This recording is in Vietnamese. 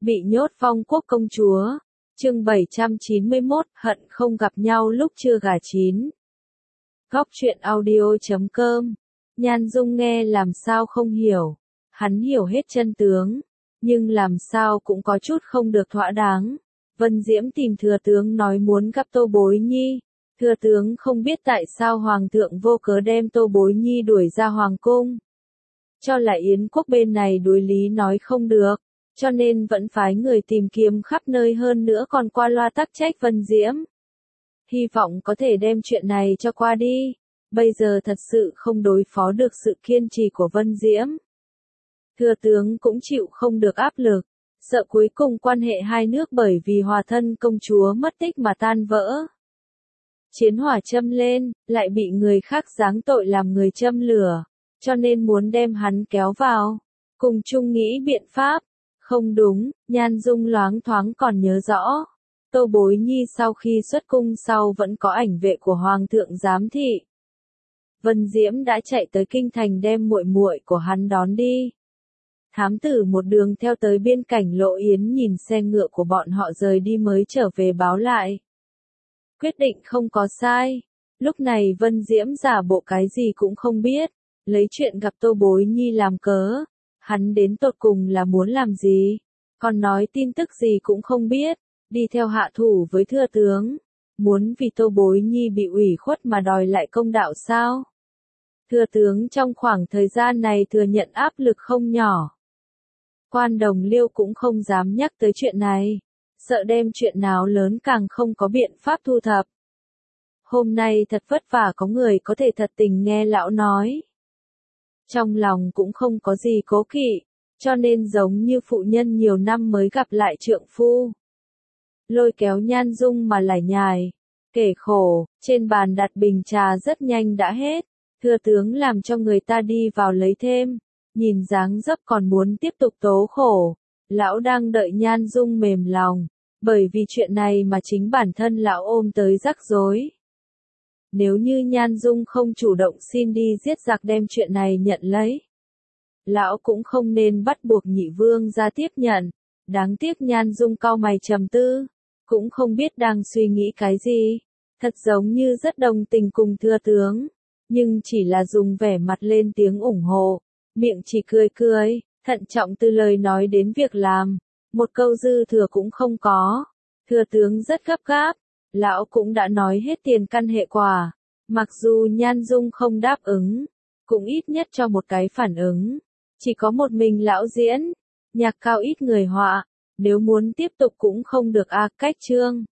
Bị nhốt Phong Quốc công chúa. Chương 791, hận không gặp nhau lúc chưa gà chín. Góc truyện audio.com. Nhan Dung nghe làm sao không hiểu. Hắn hiểu hết chân tướng, nhưng làm sao cũng có chút không được thỏa đáng. Vân Diễm tìm thừa tướng nói muốn gặp Tô Bối Nhi. Thừa tướng không biết tại sao hoàng thượng vô cớ đem Tô Bối Nhi đuổi ra hoàng cung. Cho là Yến quốc bên này đối lý nói không được, cho nên vẫn phái người tìm kiếm khắp nơi, hơn nữa còn qua loa tắc trách Vân Diễm. Hy vọng có thể đem chuyện này cho qua đi. Bây giờ thật sự không đối phó được sự kiên trì của Vân Diễm. Thừa tướng cũng chịu không được áp lực, sợ cuối cùng quan hệ hai nước bởi vì hòa thân công chúa mất tích mà tan vỡ. Chiến hỏa châm lên, lại bị người khác giáng tội làm người châm lửa, cho nên muốn đem hắn kéo vào, cùng chung nghĩ biện pháp. Không đúng, Nhan Dung loáng thoáng còn nhớ rõ. Tô Bối Nhi sau khi xuất cung sau vẫn có ảnh vệ của hoàng thượng giám thị. Vân Diễm đã chạy tới kinh thành đem muội muội của hắn đón đi. Thám tử một đường theo tới biên cảnh Lộ Yến nhìn xe ngựa của bọn họ rời đi mới trở về báo lại. Quyết định không có sai. Lúc này Vân Diễm giả bộ cái gì cũng không biết, lấy chuyện gặp Tô Bối Nhi làm cớ. Hắn đến tột cùng là muốn làm gì? Còn nói tin tức gì cũng không biết, đi theo hạ thủ với thừa tướng. Muốn vì Tô Bối Nhi bị ủy khuất mà đòi lại công đạo sao? Thừa tướng trong khoảng thời gian này thừa nhận áp lực không nhỏ. Quan Đồng Liêu cũng không dám nhắc tới chuyện này, sợ đem chuyện nào lớn càng không có biện pháp thu thập. Hôm nay thật vất vả có người có thể thật tình nghe lão nói. Trong lòng cũng không có gì cố kỵ, cho nên giống như phụ nhân nhiều năm mới gặp lại trượng phu. Lôi kéo Nhan Dung mà lải nhải, kể khổ, trên bàn đặt bình trà rất nhanh đã hết. Thừa tướng làm cho người ta đi vào lấy thêm, nhìn dáng dấp còn muốn tiếp tục tố khổ. Lão đang đợi Nhan Dung mềm lòng, bởi vì chuyện này mà chính bản thân lão ôm tới rắc rối. Nếu như Nhan Dung không chủ động xin đi giết giặc đem chuyện này nhận lấy, lão cũng không nên bắt buộc nhị vương ra tiếp nhận. Đáng tiếc Nhan Dung cau mày trầm tư, cũng không biết đang suy nghĩ cái gì, thật giống như rất đồng tình cùng thừa tướng, nhưng chỉ là dùng vẻ mặt lên tiếng ủng hộ, miệng chỉ cười cười, thận trọng từ lời nói đến việc làm, một câu dư thừa cũng không có. Thừa tướng rất gấp gáp. Lão cũng đã nói hết tiền căn hệ quả, mặc dù Nhan Dung không đáp ứng, cũng ít nhất cho một cái phản ứng. Chỉ có một mình lão diễn, nhạc cao ít người họa, nếu muốn tiếp tục cũng không được cách chương.